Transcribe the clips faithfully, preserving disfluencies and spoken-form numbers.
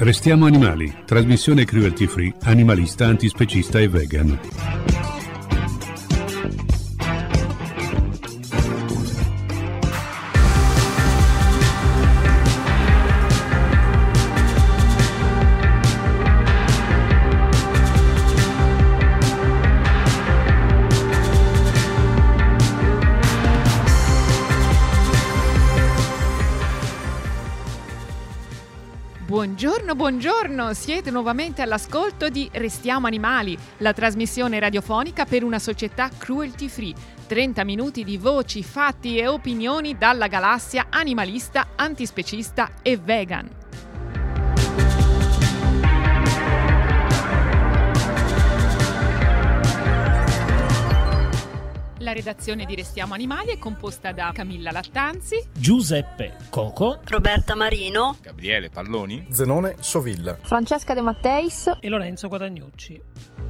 Restiamo animali, trasmissione cruelty free, animalista, antispecista e vegan. Buongiorno, buongiorno, siete nuovamente all'ascolto di Restiamo Animali, la trasmissione radiofonica per una società cruelty free. trenta minuti di voci, fatti e opinioni dalla galassia animalista, antispecista e vegan. La redazione di Restiamo Animali è composta da Camilla Lattanzi, Giuseppe Coco, Roberta Marino, Gabriele Palloni, Zenone Sovilla, Francesca De Matteis e Lorenzo Guadagnucci.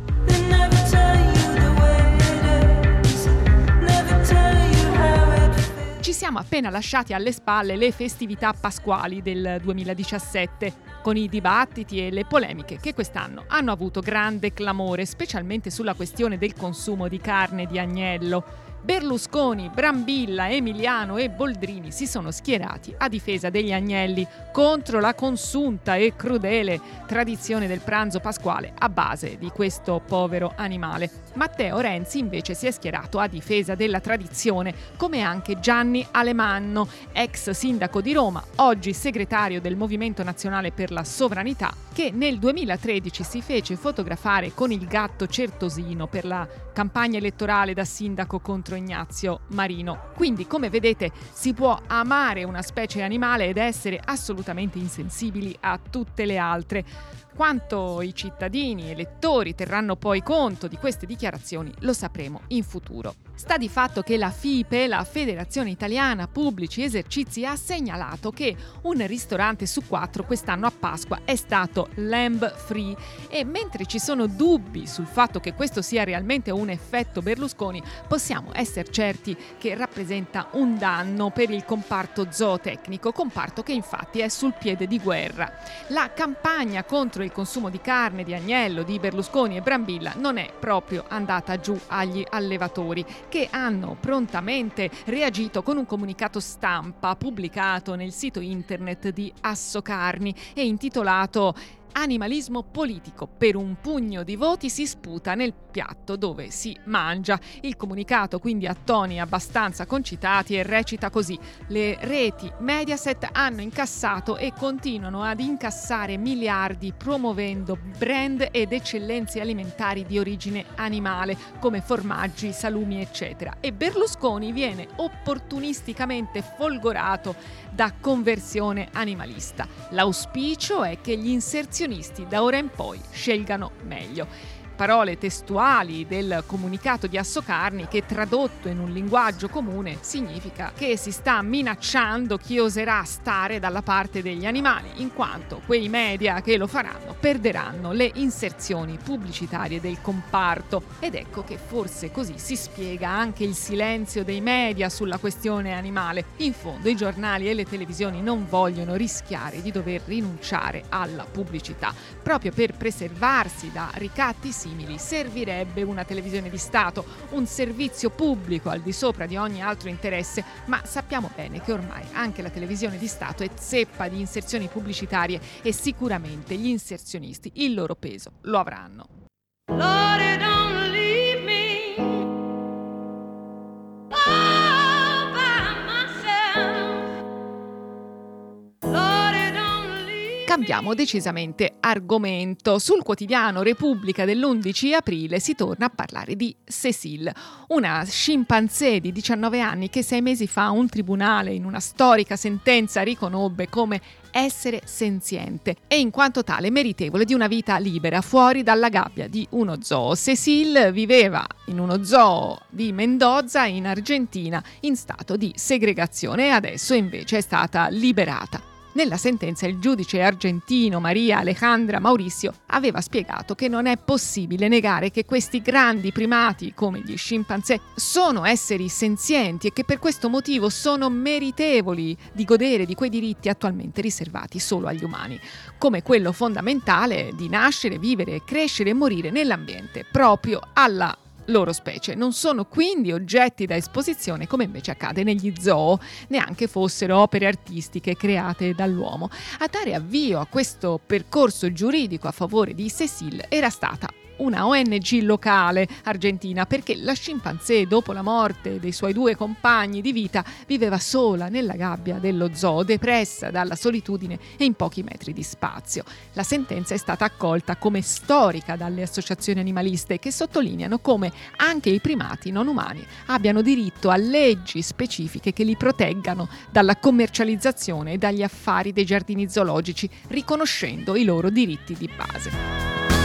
Ci siamo appena lasciati alle spalle le festività pasquali del duemiladiciassette, con i dibattiti e le polemiche che quest'anno hanno avuto grande clamore, specialmente sulla questione del consumo di carne di agnello. Berlusconi, Brambilla, Emiliano e Boldrini si sono schierati a difesa degli agnelli contro la consunta e crudele tradizione del pranzo pasquale a base di questo povero animale. Matteo Renzi invece si è schierato a difesa della tradizione, come anche Gianni Alemanno, ex sindaco di Roma, oggi segretario del Movimento Nazionale per la Sovranità, che nel duemilatredici si fece fotografare con il gatto Certosino per la campagna elettorale da sindaco contro Ignazio Marino. Quindi, come vedete, si può amare una specie animale ed essere assolutamente insensibili a tutte le altre. Quanto i cittadini elettori terranno poi conto di queste dichiarazioni lo sapremo in futuro. Sta di fatto che la FIPE, la Federazione Italiana Pubblici Esercizi, ha segnalato che un ristorante su quattro quest'anno a Pasqua è stato lamb free, e mentre ci sono dubbi sul fatto che questo sia realmente un effetto Berlusconi, possiamo essere certi che rappresenta un danno per il comparto zootecnico, comparto che infatti è sul piede di guerra. La campagna contro il consumo di carne di agnello di Berlusconi e Brambilla non è proprio andata giù agli allevatori, che hanno prontamente reagito con un comunicato stampa pubblicato nel sito internet di Assocarni e intitolato Animalismo politico, per un pugno di voti si sputa nel piatto dove si mangia. Il comunicato quindi ha toni abbastanza concitati e recita così: le reti Mediaset hanno incassato e continuano ad incassare miliardi promuovendo brand ed eccellenze alimentari di origine animale come formaggi, salumi eccetera, e Berlusconi viene opportunisticamente folgorato da conversione animalista. L'auspicio è che gli inserzionisti da ora in poi scelgano meglio. Parole testuali del comunicato di Assocarni, che tradotto in un linguaggio comune significa che si sta minacciando chi oserà stare dalla parte degli animali, in quanto quei media che lo faranno perderanno le inserzioni pubblicitarie del comparto. Ed ecco che forse così si spiega anche il silenzio dei media sulla questione animale. In fondo i giornali e le televisioni non vogliono rischiare di dover rinunciare alla pubblicità. Proprio per preservarsi da ricatti simili servirebbe una televisione di Stato, un servizio pubblico al di sopra di ogni altro interesse, ma sappiamo bene che ormai anche la televisione di Stato è zeppa di inserzioni pubblicitarie e sicuramente gli inserzionisti il loro peso lo avranno. Lord, don't leave me all by myself. Lord, don't leave. Cambiamo decisamente argomento. Sul quotidiano Repubblica dell'undici aprile si torna a parlare di Cécile, una scimpanzé di diciannove anni che sei mesi fa un tribunale in una storica sentenza riconobbe come essere senziente e in quanto tale meritevole di una vita libera fuori dalla gabbia di uno zoo. Cécile viveva in uno zoo di Mendoza in Argentina in stato di segregazione e adesso invece è stata liberata. Nella sentenza il giudice argentino Maria Alejandra Mauricio aveva spiegato che non è possibile negare che questi grandi primati, come gli scimpanzé, sono esseri senzienti e che per questo motivo sono meritevoli di godere di quei diritti attualmente riservati solo agli umani, come quello fondamentale di nascere, vivere, crescere e morire nell'ambiente proprio alla loro specie. Non sono quindi oggetti da esposizione come invece accade negli zoo, neanche fossero opere artistiche create dall'uomo. A dare avvio a questo percorso giuridico a favore di Cécile era stata una O N G locale argentina, perché la scimpanzé, dopo la morte dei suoi due compagni di vita, viveva sola nella gabbia dello zoo, depressa dalla solitudine e in pochi metri di spazio. La sentenza è stata accolta come storica dalle associazioni animaliste, che sottolineano come anche i primati non umani abbiano diritto a leggi specifiche che li proteggano dalla commercializzazione e dagli affari dei giardini zoologici, riconoscendo i loro diritti di base.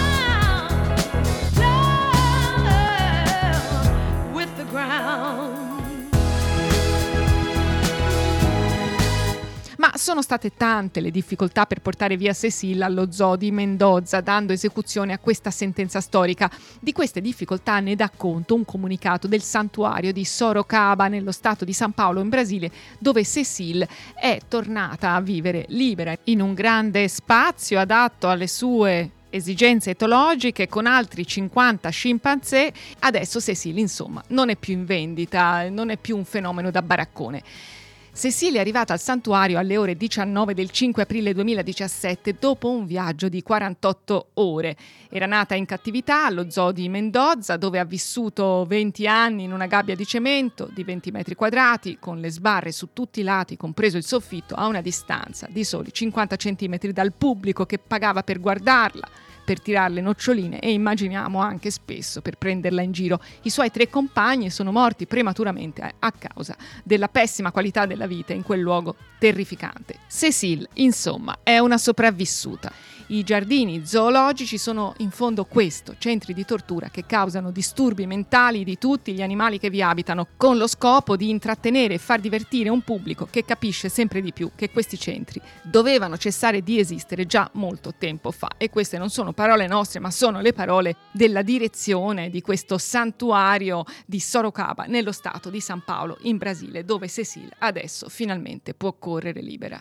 Ma sono state tante le difficoltà per portare via Cécile allo zoo di Mendoza, dando esecuzione a questa sentenza storica. Di queste difficoltà ne dà conto un comunicato del santuario di Sorocaba, nello stato di San Paolo, in Brasile, dove Cécile è tornata a vivere libera in un grande spazio adatto alle sue esigenze etologiche con altri cinquanta scimpanzé. Adesso Cécile, insomma, non è più in vendita, non è più un fenomeno da baraccone. Cécile è arrivata al santuario alle ore diciannove del cinque aprile duemiladiciassette dopo un viaggio di quarantotto ore. Era nata in cattività allo zoo di Mendoza, dove ha vissuto venti anni in una gabbia di cemento di venti metri quadrati, con le sbarre su tutti i lati, compreso il soffitto, a una distanza di soli cinquanta centimetri dal pubblico che pagava per guardarla, per tirarle noccioline e immaginiamo anche spesso per prenderla in giro. I suoi tre compagni sono morti prematuramente a causa della pessima qualità della vita in quel luogo terrificante. Cécile, insomma, è una sopravvissuta. I giardini zoologici sono in fondo questo, centri di tortura che causano disturbi mentali di tutti gli animali che vi abitano, con lo scopo di intrattenere e far divertire un pubblico che capisce sempre di più che questi centri dovevano cessare di esistere già molto tempo fa. E queste non sono parole nostre, ma sono le parole della direzione di questo santuario di Sorocaba, nello stato di San Paolo, in Brasile, dove Cécile adesso finalmente può correre libera.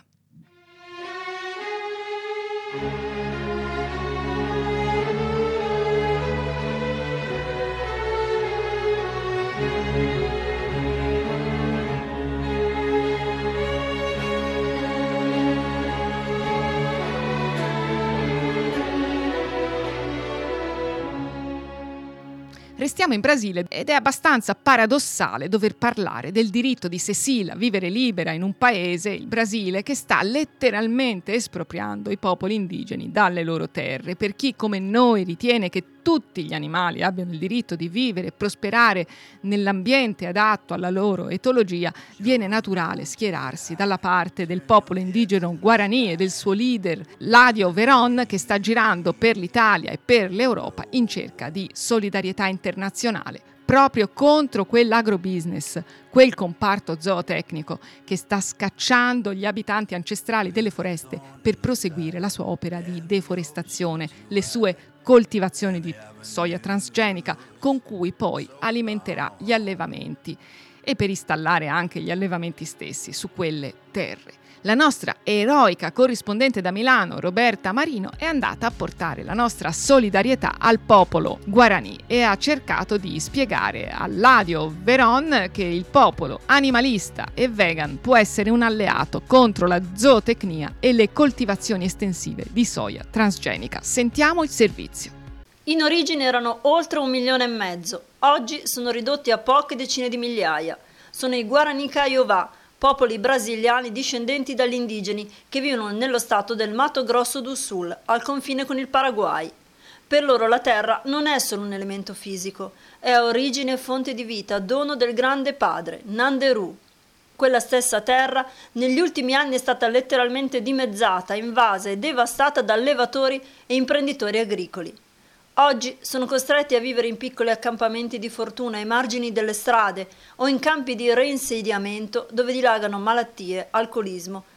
Restiamo in Brasile ed è abbastanza paradossale dover parlare del diritto di Cécile a vivere libera in un paese, il Brasile, che sta letteralmente espropriando i popoli indigeni dalle loro terre. Per chi come noi ritiene che tutti gli animali abbiano il diritto di vivere e prosperare nell'ambiente adatto alla loro etologia, viene naturale schierarsi dalla parte del popolo indigeno Guarani e del suo leader Ladio Veron, che sta girando per l'Italia e per l'Europa in cerca di solidarietà internazionale proprio contro quell'agrobusiness, quel comparto zootecnico che sta scacciando gli abitanti ancestrali delle foreste per proseguire la sua opera di deforestazione, le sue coltivazioni di soia transgenica con cui poi alimenterà gli allevamenti e per installare anche gli allevamenti stessi su quelle terre. La nostra eroica corrispondente da Milano, Roberta Marino, è andata a portare la nostra solidarietà al popolo Guarani e ha cercato di spiegare a Ladio Veron che il popolo animalista e vegan può essere un alleato contro la zootecnia e le coltivazioni estensive di soia transgenica. Sentiamo il servizio. In origine erano oltre un milione e mezzo, oggi sono ridotti a poche decine di migliaia. Sono i Guarani Kaiowá, popoli brasiliani discendenti dagli indigeni che vivono nello stato del Mato Grosso do Sul, al confine con il Paraguay. Per loro la terra non è solo un elemento fisico, è origine e fonte di vita, dono del grande padre, Nanderu. Quella stessa terra negli ultimi anni è stata letteralmente dimezzata, invasa e devastata da allevatori e imprenditori agricoli. Oggi sono costretti a vivere in piccoli accampamenti di fortuna ai margini delle strade o in campi di reinsediamento dove dilagano malattie, alcolismo,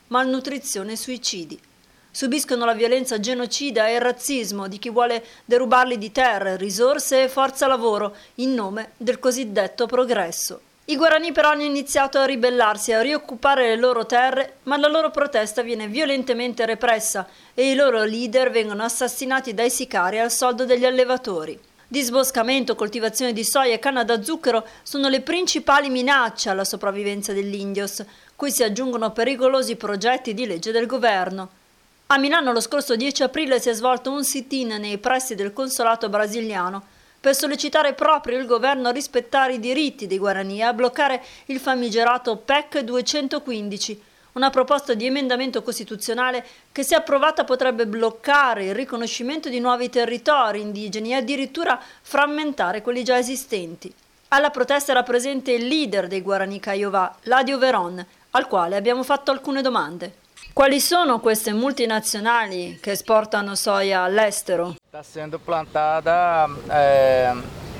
malnutrizione e suicidi. Subiscono la violenza genocida e il razzismo di chi vuole derubarli di terre, risorse e forza lavoro in nome del cosiddetto progresso. I Guarani però hanno iniziato a ribellarsi, a rioccupare le loro terre, ma la loro protesta viene violentemente repressa e i loro leader vengono assassinati dai sicari al soldo degli allevatori. Disboscamento, coltivazione di soia e canna da zucchero sono le principali minacce alla sopravvivenza dell'Indios, cui si aggiungono pericolosi progetti di legge del governo. A Milano lo scorso dieci aprile si è svolto un sit-in nei pressi del consolato brasiliano per sollecitare proprio il governo a rispettare i diritti dei Guarani e a bloccare il famigerato P E C duecentoquindici, una proposta di emendamento costituzionale che, se approvata, potrebbe bloccare il riconoscimento di nuovi territori indigeni e addirittura frammentare quelli già esistenti. Alla protesta era presente il leader dei Guarani Kaiowá, Ladio Veron, al quale abbiamo fatto alcune domande. Quali sono queste multinazionali che esportano soia all'estero? Está sendo plantada é,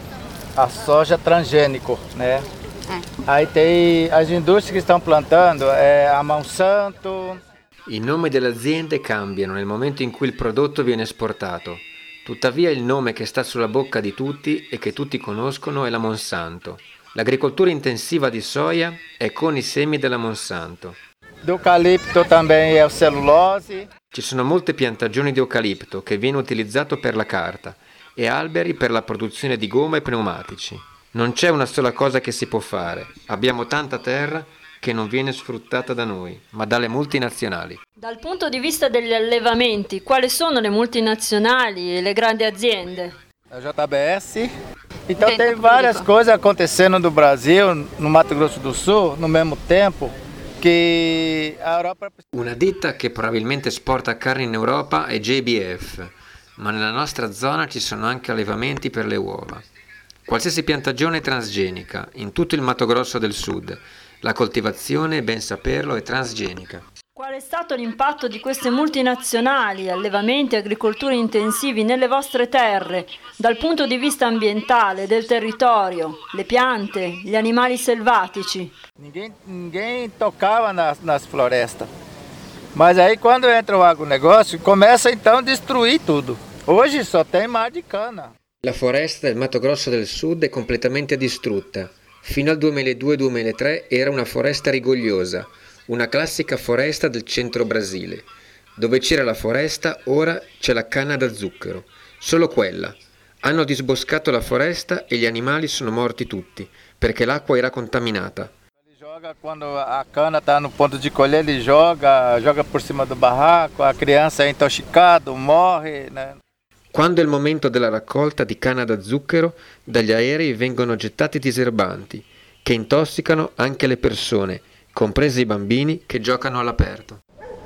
a soja transgênico, né? Aí tem as indústrias que estão plantando, é, a Monsanto. I nomi delle aziende cambiano nel momento in cui il prodotto viene esportato. Tuttavia il nome che sta sulla bocca di tutti e che tutti conoscono è la Monsanto. L'agricoltura intensiva di soia è con i semi della Monsanto. L'eucalipto também è cellulose. Ci sono molte piantagioni di eucalipto che viene utilizzato per la carta e alberi per la produzione di gomma e pneumatici. Non c'è una sola cosa che si può fare. Abbiamo tanta terra che non viene sfruttata da noi, ma dalle multinazionali. Dal punto di vista degli allevamenti, quali sono le multinazionali e le grandi aziende? A J B S. Então tem várias coisas acontecendo no Brasil, no Mato Grosso do Sul, no mesmo tempo. Che Europa... Una ditta che probabilmente esporta carne in Europa è J B F, ma nella nostra zona ci sono anche allevamenti per le uova. Qualsiasi piantagione è transgenica, in tutto il Mato Grosso del Sud. La coltivazione, ben saperlo, è transgenica. Qual è stato l'impatto di queste multinazionali, allevamenti e agricolture intensivi nelle vostre terre, dal punto di vista ambientale, del territorio, le piante, gli animali selvatici? Ninguém, ninguém tocava nas, nas florestas, mas aí quando entra o agronegócio começa então a destruir tudo. Hoje só tem mar de cana. La foresta del Mato Grosso del Sud è completamente distrutta. Fino al duemiladue duemilatré era una foresta rigogliosa, una classica foresta del centro Brasile. Dove c'era la foresta, ora c'è la canna da zucchero. Solo quella. Hanno disboscato la foresta e gli animali sono morti tutti, perché l'acqua era contaminata. Ele joga quando a cana está no ponto de colher, ele joga, joga por cima do barraco, a criança é intoxicada, morre, né? Quando è il momento della raccolta di canna da zucchero, dagli aerei vengono gettati diserbanti, che intossicano anche le persone, compresi i bambini che giocano all'aperto.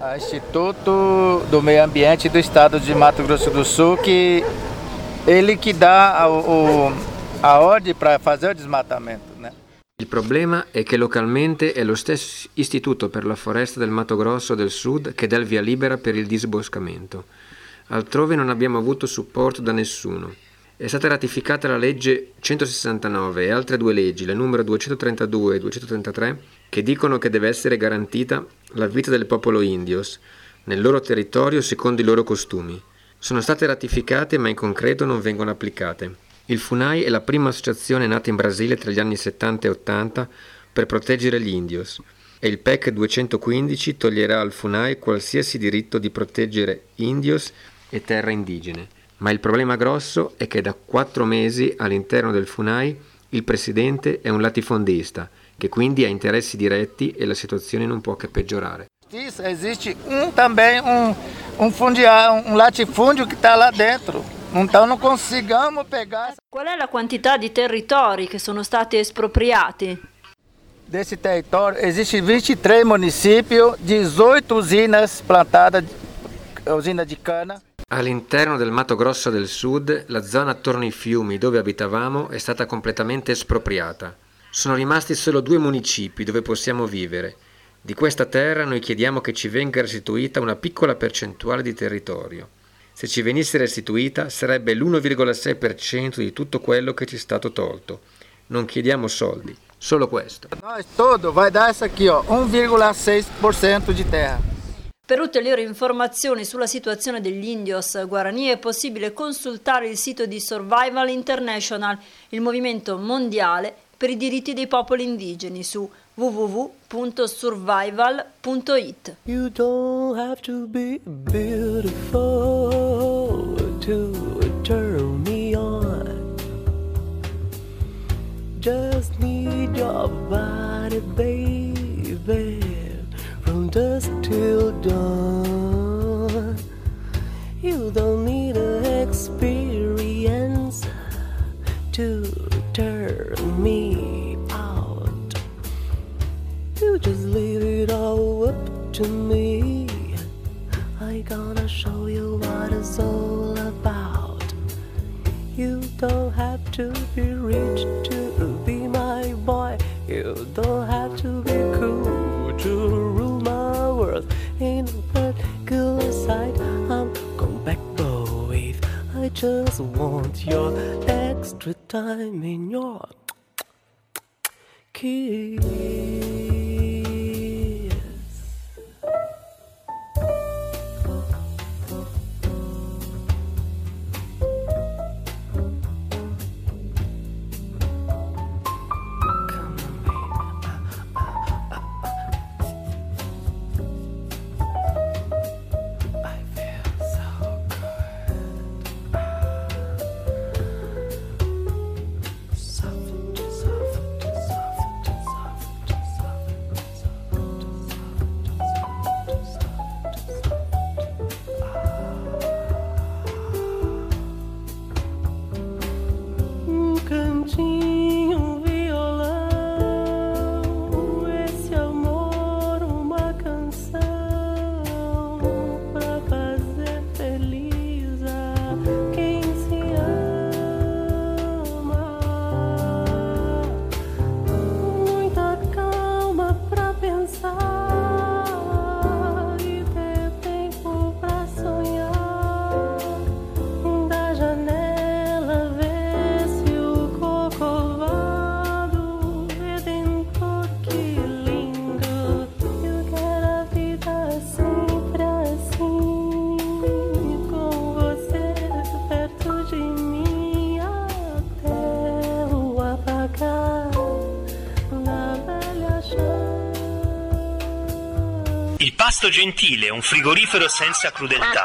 Istituto do Meio Ambiente do Estado de Mato Grosso do Sul, que ele que dá o, o, a ordem para fazer o desmatamento, né? Il problema è che localmente è lo stesso Istituto per la Foresta del Mato Grosso del Sud che dà il via libera per il disboscamento. Altrove non abbiamo avuto supporto da nessuno. È stata ratificata la legge centosessantanove e altre due leggi, la numero duecentotrentadue e duecentotrentatré, che dicono che deve essere garantita la vita del popolo indios nel loro territorio secondo i loro costumi. Sono state ratificate ma in concreto non vengono applicate. Il FUNAI è la prima associazione nata in Brasile tra gli anni settanta e ottanta per proteggere gli indios e il P E C duecentoquindici toglierà al FUNAI qualsiasi diritto di proteggere indios e terre indigene. Ma il problema grosso è che da quattro mesi all'interno del FUNAI il presidente è un latifondista, che quindi ha interessi diretti e la situazione non può che peggiorare. Esiste um também um, um, fundiário, um latifúndio que está lá dentro. Então não consigamos pegar. Qual è la quantità di territori che sono stati espropriati? Desse território existe vinte e três municípios, dezoito usinas plantadas, usina di cana. All'interno del Mato Grosso del Sud, la zona attorno ai fiumi dove abitavamo è stata completamente espropriata. Sono rimasti solo due municipi dove possiamo vivere. Di questa terra noi chiediamo che ci venga restituita una piccola percentuale di territorio. Se ci venisse restituita sarebbe l'uno virgola sei per cento di tutto quello che ci è stato tolto. Non chiediamo soldi, solo questo. Nós todo vai dar isso aqui, ó, um vírgula seis por cento de terra. Per ulteriori informazioni sulla situazione degli indios guarani è possibile consultare il sito di Survival International, il movimento mondiale per i diritti dei popoli indigeni, su w w w punto survival punto i t. You don't have to be beautiful to turn me on. Just need your body, baby, from dusk till dawn. You don't need an experience to turn me out. You just leave it all up to me. I gonna show you what it's all about. You don't have to be rich to be my boy. You don't have to be cool to rule my world. In a particular side, I'm going back with. I just want your extra time in your kiss. Il pasto gentile, un frigorifero senza crudeltà.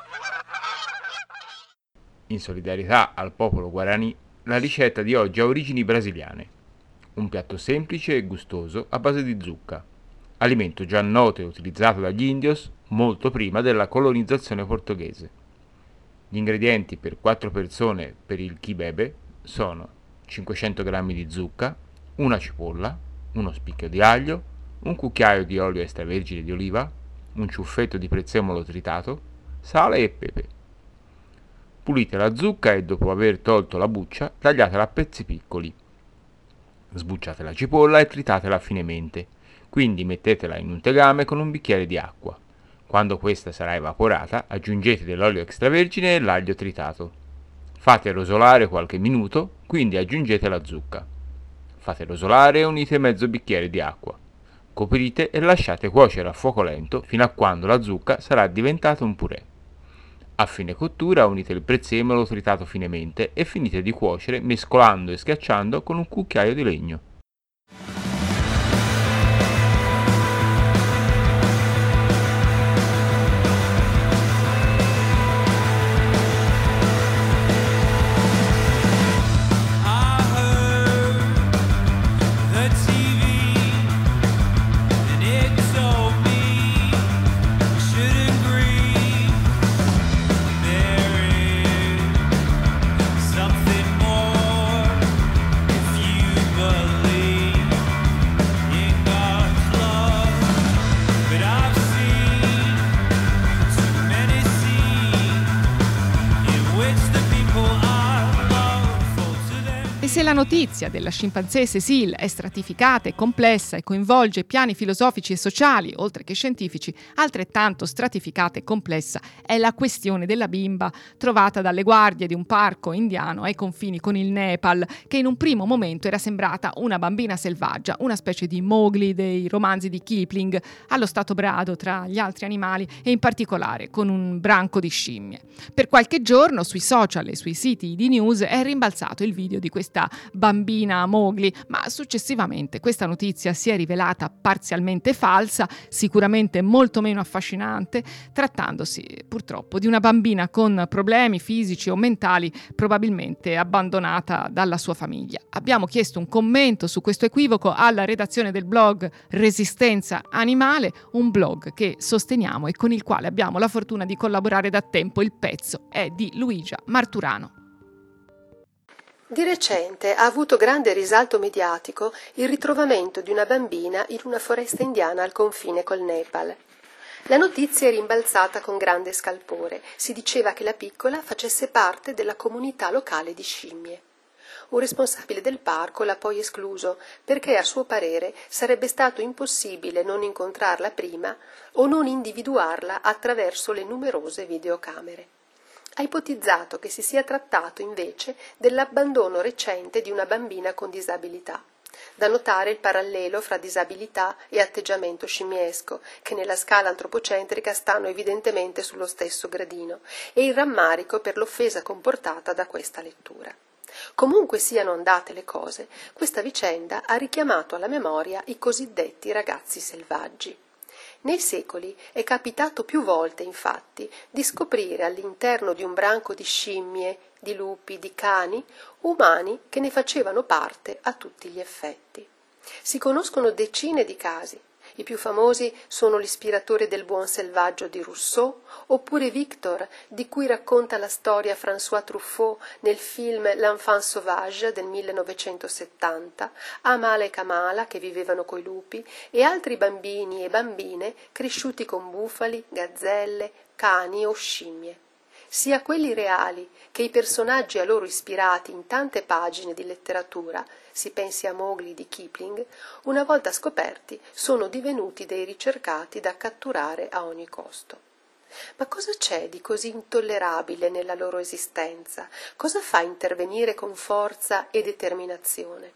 In solidarietà al popolo guarani, la ricetta di oggi ha origini brasiliane. Un piatto semplice e gustoso a base di zucca, alimento già noto e utilizzato dagli indios molto prima della colonizzazione portoghese. Gli ingredienti per quattro persone per il chi bebe sono cinquecento grammi di zucca, una cipolla, uno spicchio di aglio, un cucchiaio di olio extravergine di oliva, un ciuffetto di prezzemolo tritato, sale e pepe. Pulite la zucca e dopo aver tolto la buccia tagliatela a pezzi piccoli. Sbucciate la cipolla e tritatela finemente, quindi mettetela in un tegame con un bicchiere di acqua. Quando questa sarà evaporata aggiungete dell'olio extravergine e l'aglio tritato. Fate rosolare qualche minuto, quindi aggiungete la zucca. Fate rosolare e unite mezzo bicchiere di acqua. Coprite e lasciate cuocere a fuoco lento fino a quando la zucca sarà diventata un purè. A fine cottura unite il prezzemolo tritato finemente e finite di cuocere mescolando e schiacciando con un cucchiaio di legno. Something more if you believe. se la notizia della scimpanzé Cécile è stratificata e complessa e coinvolge piani filosofici e sociali, oltre che scientifici, altrettanto stratificata e complessa è la questione della bimba trovata dalle guardie di un parco indiano ai confini con il Nepal, che in un primo momento era sembrata una bambina selvaggia, una specie di Mowgli dei romanzi di Kipling, allo stato brado tra gli altri animali e in particolare con un branco di scimmie. Per qualche giorno sui social e sui siti di news è rimbalzato il video di questa bambina Mowgli, ma successivamente questa notizia si è rivelata parzialmente falsa, sicuramente molto meno affascinante, trattandosi purtroppo di una bambina con problemi fisici o mentali, probabilmente abbandonata dalla sua famiglia. Abbiamo chiesto un commento su questo equivoco alla redazione del blog Resistenza Animale, un blog che sosteniamo e con il quale abbiamo la fortuna di collaborare da tempo. Il pezzo è di Luigia Marturano. Di recente ha avuto grande risalto mediatico il ritrovamento di una bambina in una foresta indiana al confine col Nepal. La notizia è rimbalzata con grande scalpore. Si diceva che la piccola facesse parte della comunità locale di scimmie. Un responsabile del parco l'ha poi escluso perché, a suo parere, sarebbe stato impossibile non incontrarla prima o non individuarla attraverso le numerose videocamere. Ha ipotizzato che si sia trattato invece dell'abbandono recente di una bambina con disabilità. Da notare il parallelo fra disabilità e atteggiamento scimmiesco, che nella scala antropocentrica stanno evidentemente sullo stesso gradino, e il rammarico per l'offesa comportata da questa lettura. Comunque siano andate le cose, questa vicenda ha richiamato alla memoria i cosiddetti ragazzi selvaggi. Nei secoli è capitato più volte, infatti, di scoprire all'interno di un branco di scimmie, di lupi, di cani, umani che ne facevano parte a tutti gli effetti. Si conoscono decine di casi. I più famosi sono L'ispiratore del buon selvaggio di Rousseau, oppure Victor, di cui racconta la storia François Truffaut nel film L'Enfant sauvage del millenovecentosettanta, Amala e Kamala che vivevano coi lupi, e altri bambini e bambine cresciuti con bufali, gazzelle, cani o scimmie. Sia quelli reali che i personaggi a loro ispirati in tante pagine di letteratura, si pensi a Mowgli di Kipling, una volta scoperti sono divenuti dei ricercati da catturare a ogni costo. Ma cosa c'è di così intollerabile nella loro esistenza? Cosa fa intervenire con forza e determinazione?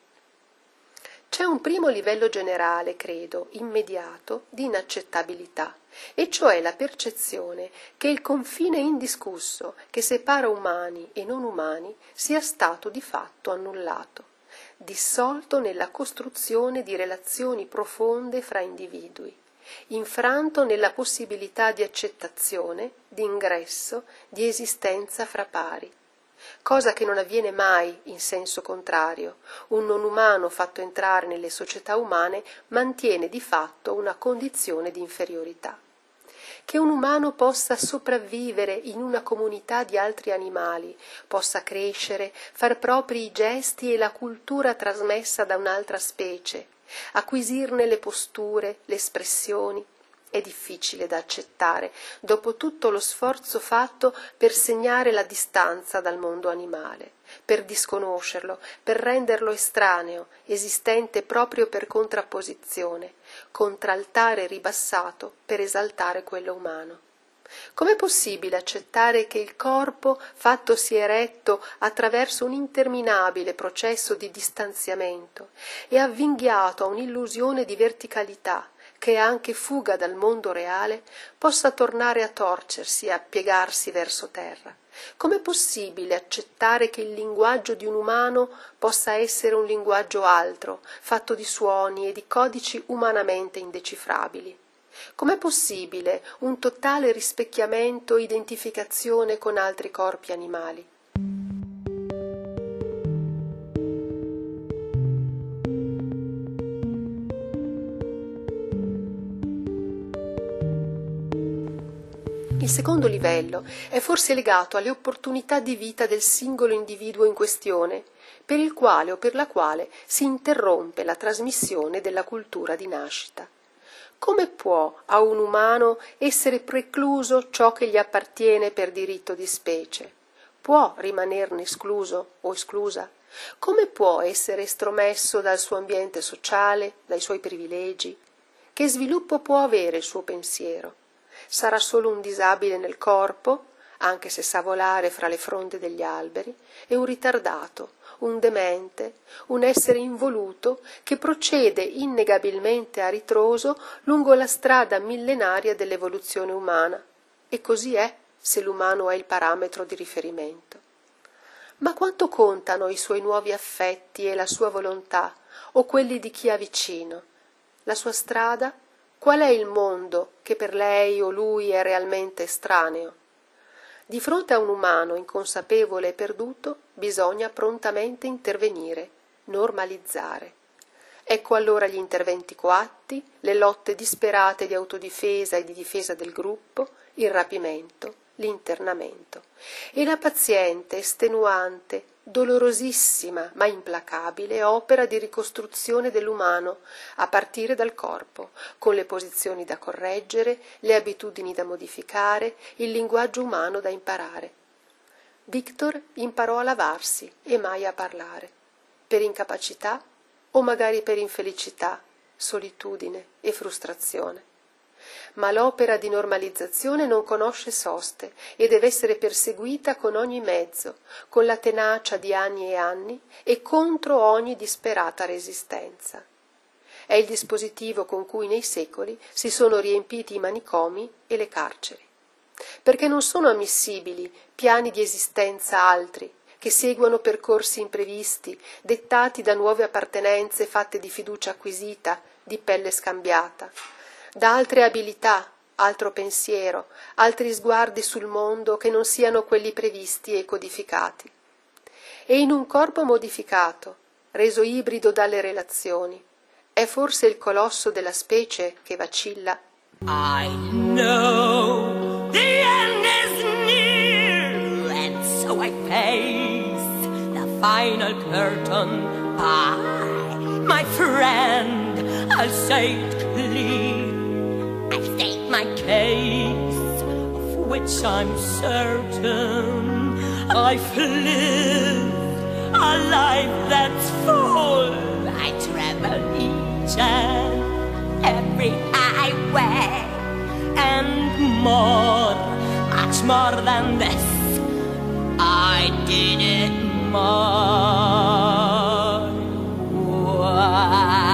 C'è un primo livello generale, credo, immediato, di inaccettabilità, e cioè la percezione che il confine indiscusso che separa umani e non umani sia stato di fatto annullato, dissolto nella costruzione di relazioni profonde fra individui, infranto nella possibilità di accettazione, di ingresso, di esistenza fra pari. Cosa che non avviene mai in senso contrario. Un non umano fatto entrare nelle società umane mantiene di fatto una condizione di inferiorità. Che un umano possa sopravvivere in una comunità di altri animali, possa crescere, far propri i gesti e la cultura trasmessa da un'altra specie, acquisirne le posture, le espressioni, è difficile da accettare, dopo tutto lo sforzo fatto per segnare la distanza dal mondo animale, per disconoscerlo, per renderlo estraneo, esistente proprio per contrapposizione, contraltare ribassato per esaltare quello umano. Com'è possibile accettare che il corpo, fattosi eretto attraverso un interminabile processo di distanziamento e avvinghiato a un'illusione di verticalità, che è anche fuga dal mondo reale, possa tornare a torcersi e a piegarsi verso terra? Com'è possibile accettare che il linguaggio di un umano possa essere un linguaggio altro, fatto di suoni e di codici umanamente indecifrabili? Com'è possibile un totale rispecchiamento e identificazione con altri corpi animali? Il secondo livello è forse legato alle opportunità di vita del singolo individuo in questione, per il quale o per la quale si interrompe la trasmissione della cultura di nascita. Come può a un umano essere precluso ciò che gli appartiene per diritto di specie? può rimanerne escluso o esclusa? Come può essere estromesso dal suo ambiente sociale, dai suoi privilegi? Che sviluppo può avere il suo pensiero? Sarà solo un disabile nel corpo, anche se sa volare fra le fronde degli alberi, e un ritardato, un demente, un essere involuto che procede innegabilmente a ritroso lungo la strada millenaria dell'evoluzione umana. E così è, se l'umano è il parametro di riferimento. Ma quanto contano i suoi nuovi affetti e la sua volontà, o quelli di chi ha vicino? La sua strada? Qual è il mondo che per lei o lui è realmente estraneo? Di fronte a un umano inconsapevole e perduto bisogna prontamente intervenire, normalizzare. Ecco allora gli interventi coatti, le lotte disperate di autodifesa e di difesa del gruppo, il rapimento, l'internamento e la paziente, estenuante, dolorosissima ma implacabile opera di ricostruzione dell'umano a partire dal corpo, con le posizioni da correggere, le abitudini da modificare, il linguaggio umano da imparare. Victor imparò a lavarsi e mai a parlare, per incapacità o magari per infelicità, solitudine e frustrazione. Ma l'opera di normalizzazione non conosce soste e deve essere perseguita con ogni mezzo, con la tenacia di anni e anni e contro ogni disperata resistenza. È il dispositivo con cui nei secoli si sono riempiti i manicomi e le carceri, perché non sono ammissibili piani di esistenza altri, che seguono percorsi imprevisti, dettati da nuove appartenenze fatte di fiducia acquisita, di pelle scambiata, da altre abilità, altro pensiero, altri sguardi sul mondo che non siano quelli previsti e codificati. E in un corpo modificato, reso ibrido dalle relazioni, è forse il colosso della specie che vacilla? I know the end is near, and so I face the final curtain. I, my friend, I'll say it clear. I state my case, of which I'm certain. I've lived a life that's full. I travel each and every highway, and more, much more than this, I did it my way.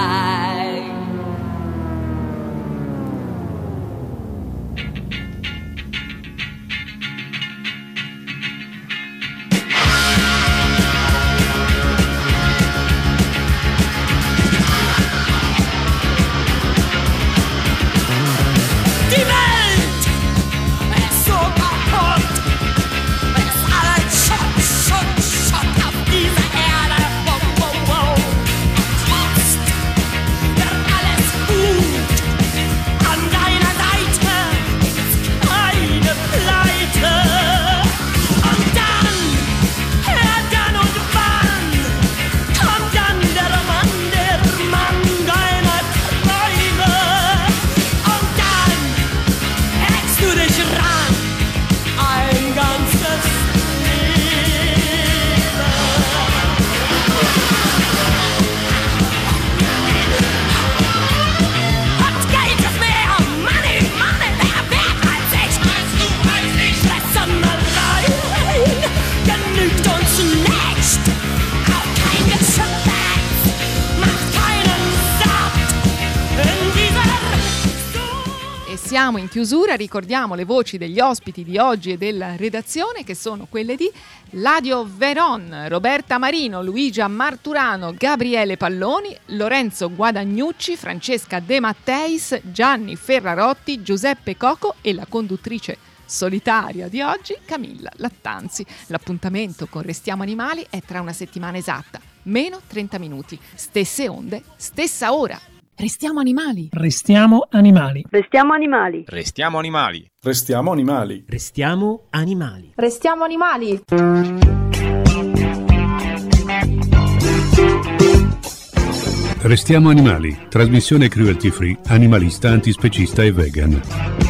Siamo in chiusura, ricordiamo le voci degli ospiti di oggi e della redazione, che sono quelle di Ladio Veron, Roberta Marino, Luigia Marturano, Gabriele Palloni, Lorenzo Guadagnucci, Francesca De Matteis, Gianni Ferrarotti, Giuseppe Coco e la conduttrice solitaria di oggi, Camilla Lattanzi. L'appuntamento con Restiamo Animali è tra una settimana esatta, meno trenta minuti, stesse onde, stessa ora. Restiamo animali. Restiamo animali. Restiamo animali. Restiamo animali. Restiamo animali. Restiamo animali. Restiamo animali. Restiamo animali. Trasmissione cruelty free, animalista, antispecista e vegan.